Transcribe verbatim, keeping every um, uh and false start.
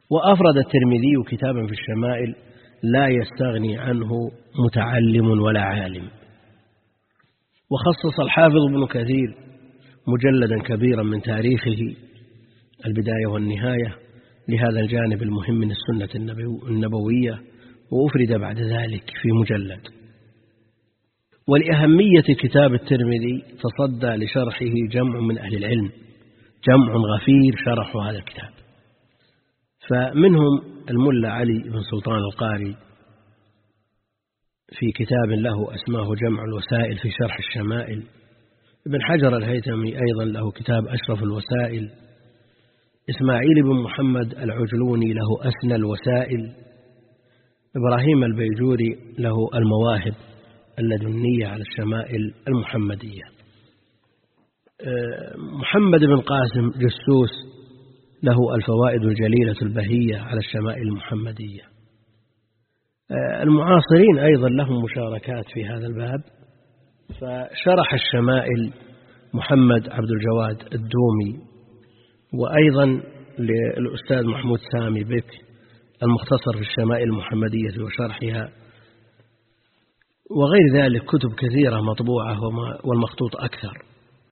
وأفرد الترمذي كتابا في الشمائل لا يستغني عنه متعلم ولا عالم. وخصص الحافظ ابن كثير مجلدا كبيرا من تاريخه البداية والنهاية لهذا الجانب المهم من السنة النبوية، وأفرد بعد ذلك في مجلد. ولأهمية كتاب الترمذي تصدى لشرحه جمع من أهل العلم، جمع غفير شرحوا هذا الكتاب، فمنهم الملا علي بن سلطان القاري في كتاب له أسماه جمع الوسائل في شرح الشمائل، ابن حجر الهيثمي أيضا له كتاب أشرف الوسائل، إسماعيل بن محمد العجلوني له أسنى الوسائل، إبراهيم البيجوري له المواهب اللدنية على الشمائل المحمدية، محمد بن قاسم جسوس له الفوائد الجليلة البهية على الشمائل المحمدية. المعاصرين أيضا لهم مشاركات في هذا الباب، فشرح الشمائل محمد عبد الجواد الدومي، وأيضا للأستاذ محمود سامي بك المختصر في الشمائل المحمدية وشرحها، وغير ذلك كتب كثيرة مطبوعة والمخطوط أكثر.